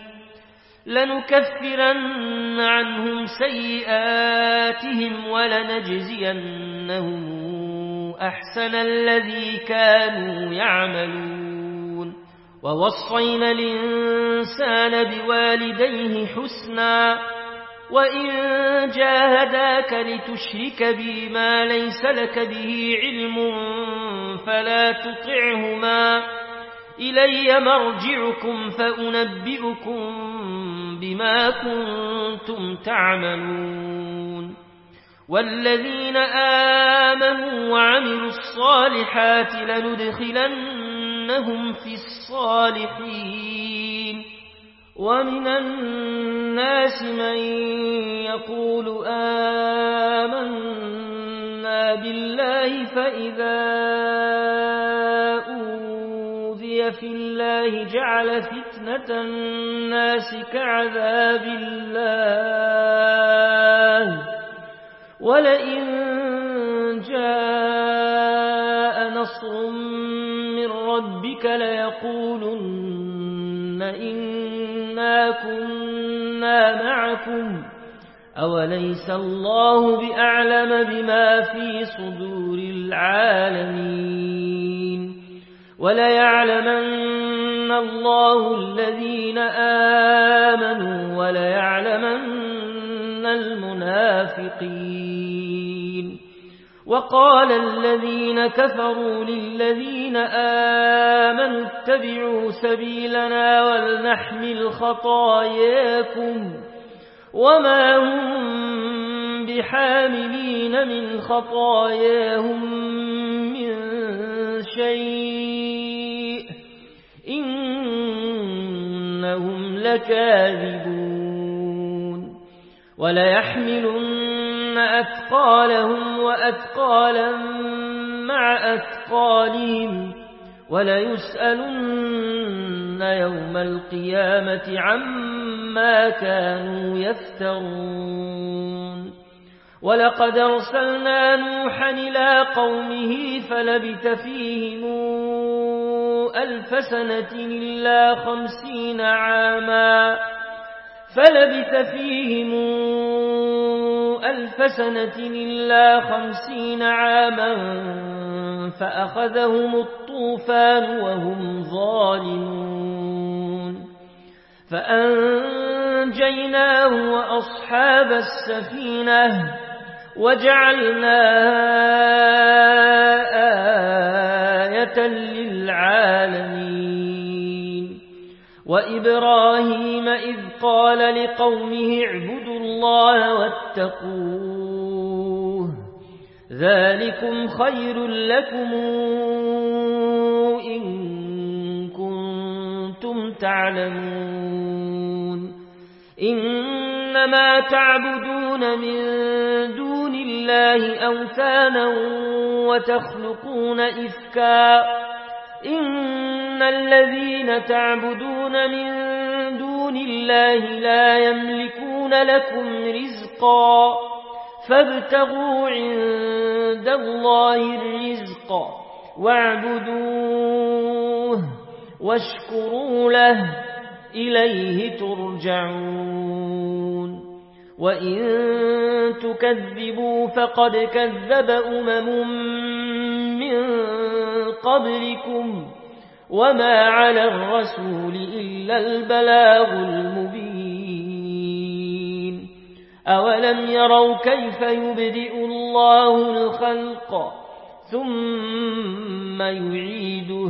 لنكفرن عنهم سيئاتهم ولنجزينهم أحسن الذي كانوا يعملون ووصينا الإنسان بوالديه حسنا وإن جاهداك لتشرك بي ما ليس لك به علم فلا تطعهما إلي مرجعكم فأنبئكم بما كنتم تعملون والذين آمنوا وعملوا الصالحات لندخلنهم في الصالحين ومن الناس من يقول آمنا بالله فإذا أوذي في الله جعل فتنة الناس كعذاب الله ولئن جاء نصر من ربك ليقولن إنا كنا معكم أوليس الله بأعلم بما في صدور العالمين وليعلمن الله الذين آمنوا وليعلمن المنافقين وقال الذين كفروا للذين آمنوا اتبعوا سبيلنا ولنحمل خطاياكم وما هم بحاملين من خطاياهم من شيء إنهم لكاذبون وليحملن أثقالهم وأثقالا مع أثقالهم وليسألن يوم القيامة عما كانوا يفترون ولقد أرسلنا نوحا إلى قومه فلبث فيهم ألف سنة إلا خمسين عاما فلبث فيهم ألف سنة إلا خمسين عاما فأخذهم الطوفان وهم ظالمون فأنجيناه وأصحاب السفينة وجعلناها آية للعالمين وإبراهيم إذ قال لقومه اعبدوا الله واتقوه ذلكم خير لكم إن كنتم تعلمون إنما تعبدون من دون الله أوثانا وتخلقون إفكا إن الذين تعبدون من دون الله لا يملكون لكم رزقا فابتغوا عند الله الرزق واعبدوه واشكروا له إليه ترجعون وإن تكذبوا فقد كذب أمم من قبلكم وما على الرسول إلا البلاغ المبين أولم يروا كيف يبدئ الله الخلق ثم يعيده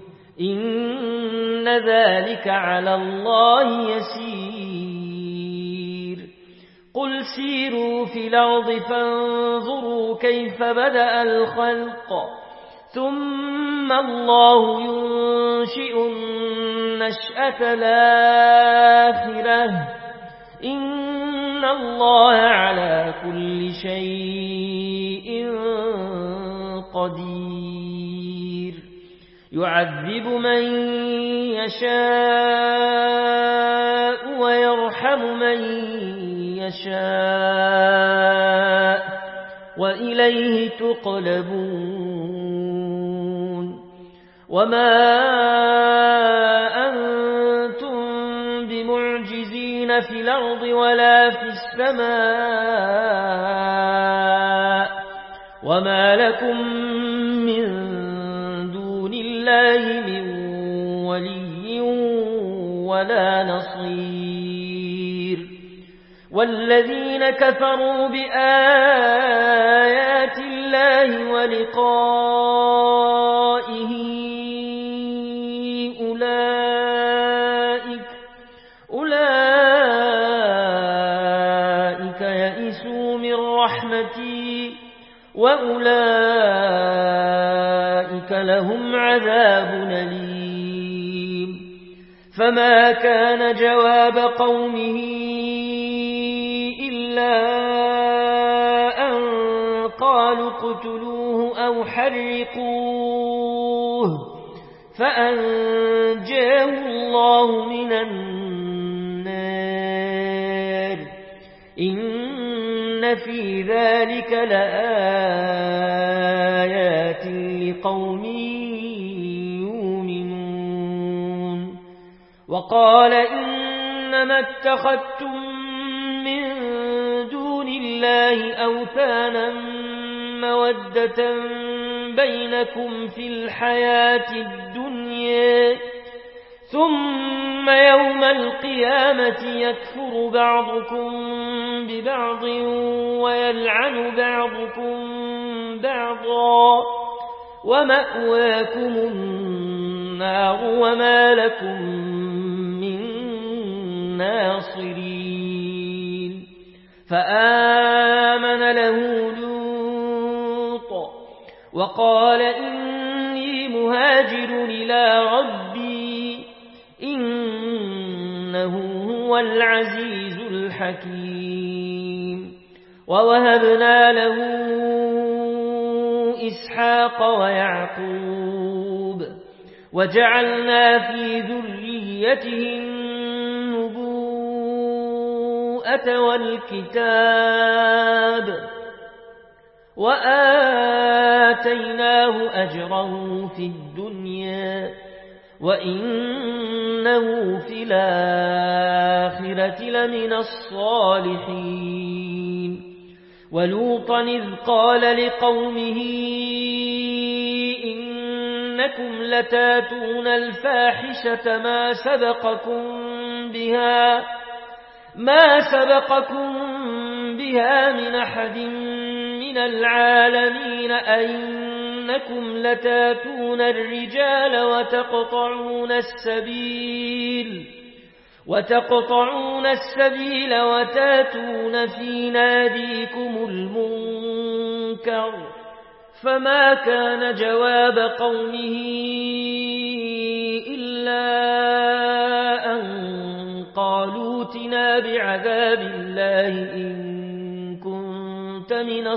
إن ذلك على الله يسير قل سيروا في الأرض فانظروا كيف بدأ الخلق ثم الله ينشئ النشأة الآخرة إن الله على كل شيء قدير يعذب من يشاء ويرحم من يشاء وإليه تقلبون وما أنتم بمعجزين في الأرض ولا في السماء وما لكم من دون الله من ولي ولا نصير والذين كفروا بآيات الله ولقائه أولئك أولئك يئسوا من رحمتي وأولئك لهم عذاب أليم فما كان جواب قومه إلا أن قالوا اقتلوه أو حرقوه فأنجاه الله من النار إن في ذلك لآيات لقوم يؤمنون وقال إنما اتخذتم من دون الله أوثانا مودة بينكم في الحياة الدنيا ثم يوم القيامة يكفر بعضكم ببعض ويلعن بعضكم بعضا ومأواكم النار وما لكم من ناصرين فآمن له لوط وقال إني مهاجر إلى ربي إنه هو العزيز الحكيم ووهبنا له إسحاق ويعقوب وجعلنا في ذريته النبوءة والكتاب وآتيناه أجره في الدنيا وإنه في الآخرة لمن الصالحين ولوطا إذ قال لقومه إنكم لتاتون الفاحشة ما سبقكم بها ما سبقكم بها من أحد من العالمين أئنكم لتاتون الرجال وتقطعون السبيل وتقطعون السبيل وتاتون في ناديكم المنكر فما كان جواب قومه إلا أن قالوا ائتنا بعذاب الله إن كنت من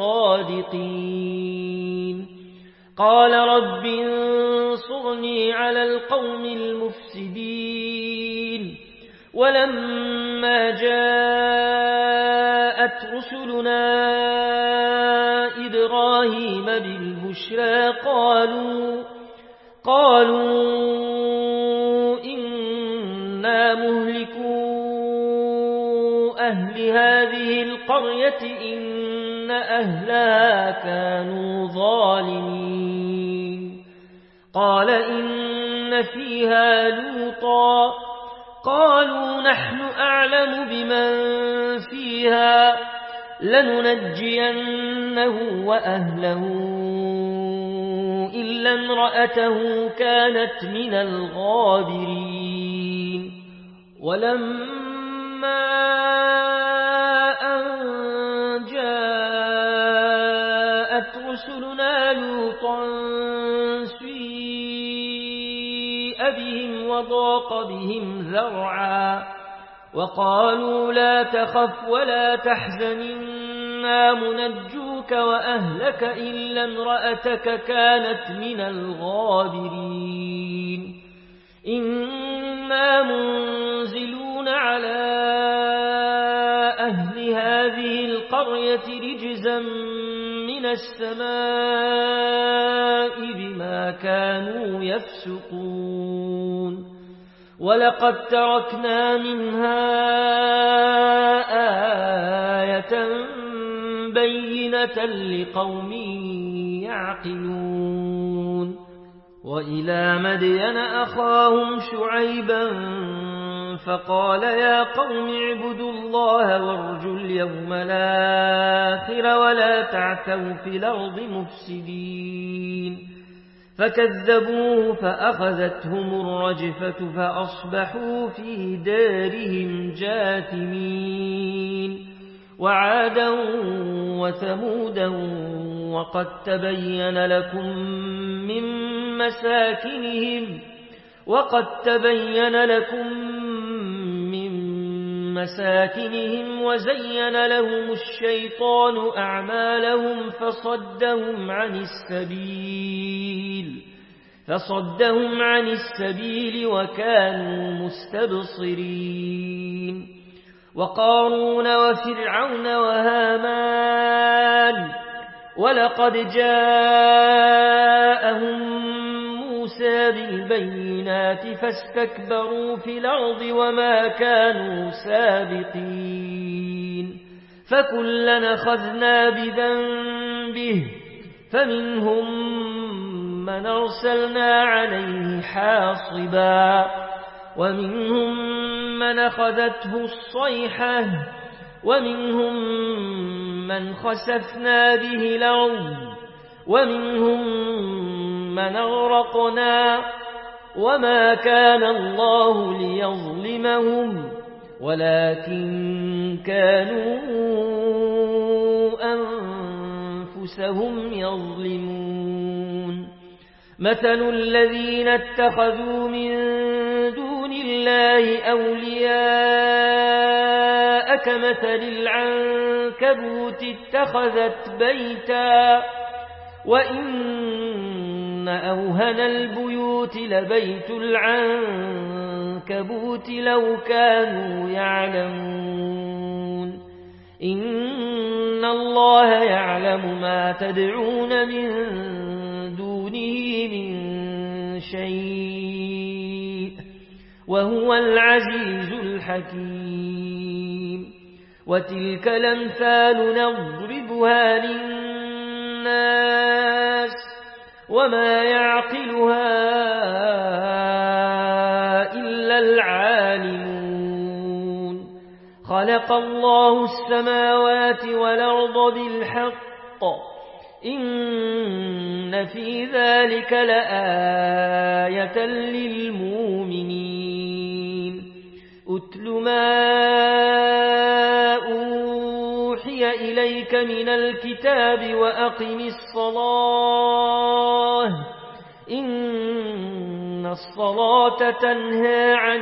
الصادقين قال رب انصرني على القوم المفسدين ولما جاءت رسلنا إبراهيم بالبشرى قالوا قالوا إنا مهلكو أهل هذه القرية إن أهلها كانوا ظالمين قال إن فيها لوطا قالوا نحن أعلم بمن فيها لننجينه وأهله إلا امرأته كانت من الغابرين ولما أن جاءت رسلنا لوطا سيء بهم وضاق بهم ذرعا وقالوا لا تخف ولا تحزن إنا منجوك وأهلك إلا امرأتك كانت من الغابرين إنا منزلون على أهل هذه القرية رجزا من السماء بما كانوا يفسقون ولقد تركنا منها آية بينة لقوم يعقلون وإلى مدين أخاهم شعيبا فقال يا قوم اعبدوا الله وارجوا اليوم الآخر ولا تعثوا في الأرض مفسدين فكذبوه فأخذتهم الرجفة فأصبحوا في دارهم جاثمين وعادا وثمودا وقد تبين لكم من مساكنهم وقد تبين لكم من مساكنهم وزين لهم الشيطان أعمالهم فصدهم عن السبيل فصدهم عن السبيل وكانوا مستبصرين وقارون وفرعون وهامان ولقد جاءهم موسى بالبينات فاستكبروا في الأرض وما كانوا سابقين فكلنا أخذنا بذنبه فمنهم من أرسلنا عليه حاصبا ومنهم من أخذته الصيحة ومنهم من خسفنا به الأرض ومنهم من أغرقنا وما كان الله ليظلمهم ولكن كانوا أنفسهم يظلمون مثل الذين اتخذوا من دون الله أولياء كمثل العنكبوت اتخذت بيتا وإن أوهن البيوت لبيت العنكبوت لو كانوا يعلمون إن الله يعلم ما تدعون من دونه من شيء وهو العزيز الحكيم وتلك الأمثال نضربها للناس وما يعقلها إلا العالمون خلق الله السماوات والأرض بالحق إن في ذلك لآية للمؤمنين أتل ما أوحي إليك من الكتاب وأقم الصلاة إن الصلاة تنهى عن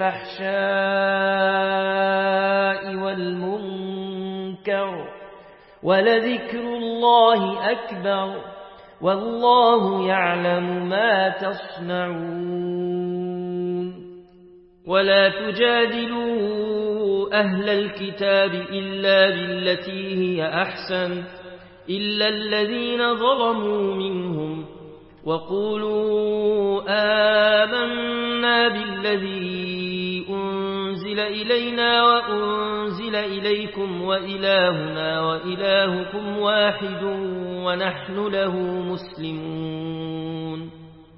الفحشاء والمنكر ولذكر الله أكبر والله يعلم ما تصنعون ولا تجادلوا أهل الكتاب إلا بالتي هي أحسن إلا الذين ظلموا منهم وقولوا آمنا بالذي أنزل إلينا وأنزل إليكم وإلهنا وإلهكم واحد ونحن له مسلمون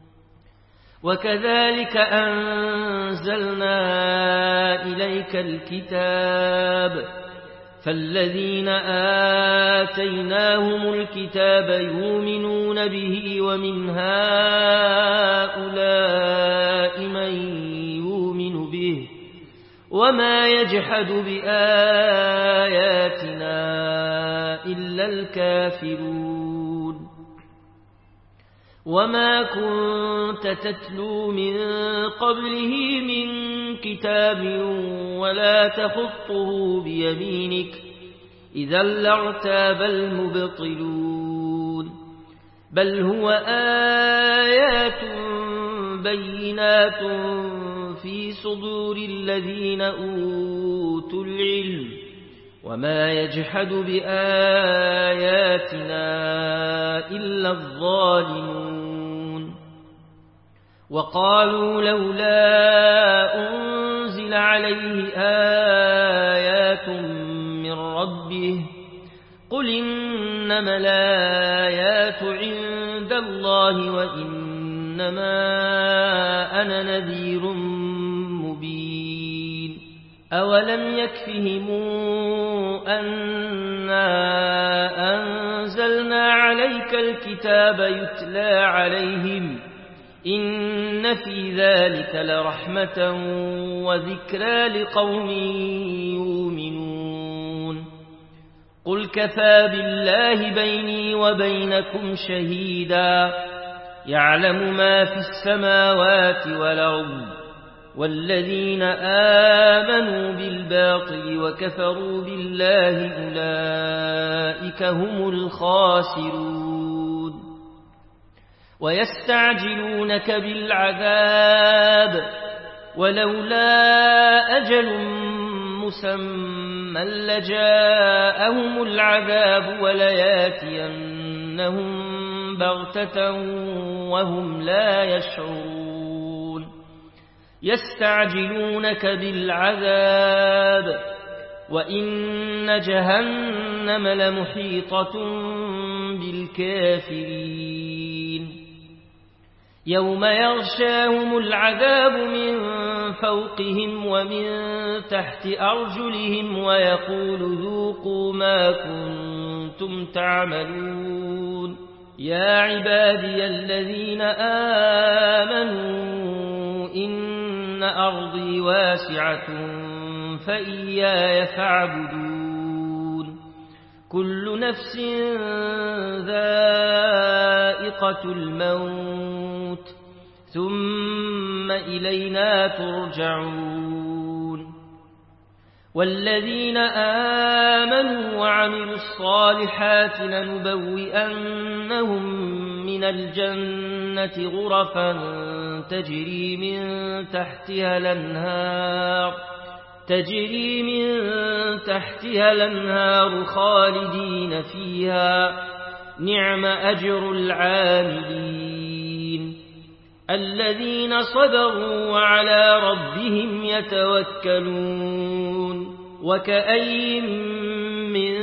وكذلك أنزلنا إليك الكتاب فالذين آتيناهم الكتاب يؤمنون به ومن هؤلاء من يؤمن به وما يجحد بآياتنا إلا الكافرون وما كنت تتلو من قبله من كتاب ولا تخطه بيمينك إذا لارتاب المبطلون بل هو آيات بينات في صدور الذين أوتوا العلم وما يجحد بآياتنا إلا الظالمون وقالوا لولا أنزل عليه آيات من ربه قل إنما الآيات عند الله وإنما أنا نذير مبين أولم يكفهم أنا أنزلنا عليك الكتاب يتلى عليهم إن في ذلك لرحمة وذكرى لقوم يؤمنون قل كفى بالله بيني وبينكم شهيدا يعلم ما في السماوات والأرض والذين آمنوا بالباطل وكفروا بالله أولئك هم الخاسرون ويستعجلونك بالعذاب ولولا أجل مسمى لجاءهم العذاب ولياتينهم بغتة وهم لا يشعرون يستعجلونك بالعذاب وإن جهنم لمحيطة بالكافرين يوم يغشاهم العذاب من فوقهم ومن تحت أرجلهم ويقول ذوقوا ما كنتم تعملون يا عبادي الذين آمنوا إن أرضي واسعة فإياي فاعبدون كل نفس ذائقة الموت ثم إلينا ترجعون والذين آمنوا وعملوا الصالحات لنبوئنهم من الجنة غرفا تجري من تحتها الأنهار تجري من تحتها الأنهار خالدين فيها نعم أجر العاملين الذين صبروا وعلى ربهم يتوكلون وكأي من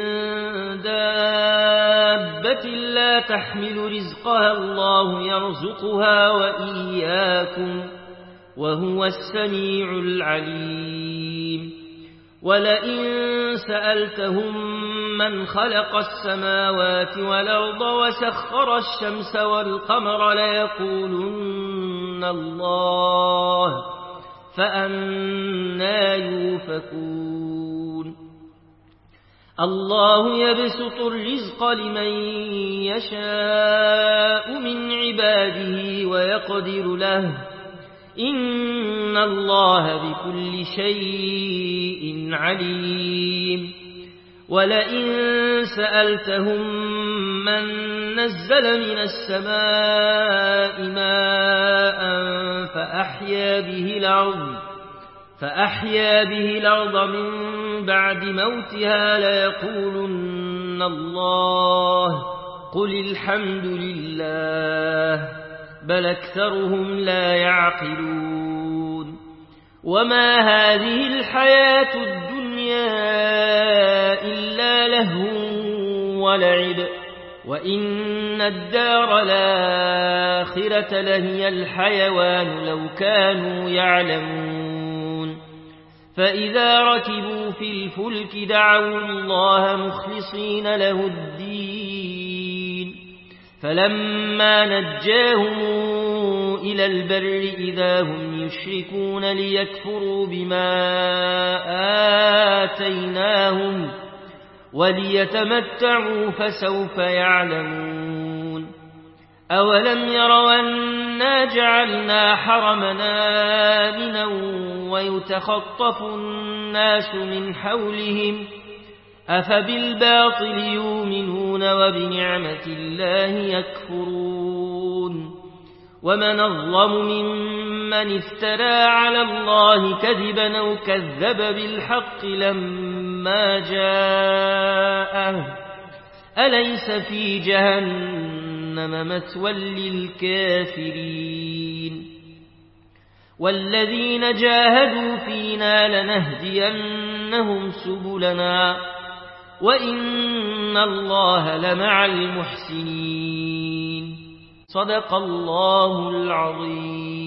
دابة لا تحمل رزقها الله يرزقها وإياكم وهو السميع العليم ولئن سألتهم من خلق السماوات والأرض وسخر الشمس والقمر ليقولن الله فأنى يوفكون الله يبسط الرزق لمن يشاء من عباده ويقدر له إن الله بكل شيء عليم ولئن سألتهم من نزل من السماء ماء فأحيا به الأرض فأحيا به الأرض من بعد موتها ليقولن الله قل الحمد لله بل أكثرهم لا يعقلون وما هذه الحياة الدنيا إلا لهو ولعب وإن الدار الآخرة لهي الحيوان لو كانوا يعلمون فإذا ركبوا في الفلك دعوا الله مخلصين له الدين فلما نجاهم إلى البر إذا هم يشركون ليكفروا بما آتيناهم وليتمتعوا فسوف يعلمون أولم يروا أنا جعلنا حرمنا آمنا ويتخطف الناس من حولهم أفبالباطل يؤمنون وبنعمة الله يكفرون ومن أظلم ممن افترى على الله كذبا أو كذب بالحق لما جاءه أليس في جهنم مثوى للكافرين والذين جاهدوا فينا لنهدينهم سبلنا وإن الله لمع المحسنين صدق الله العظيم.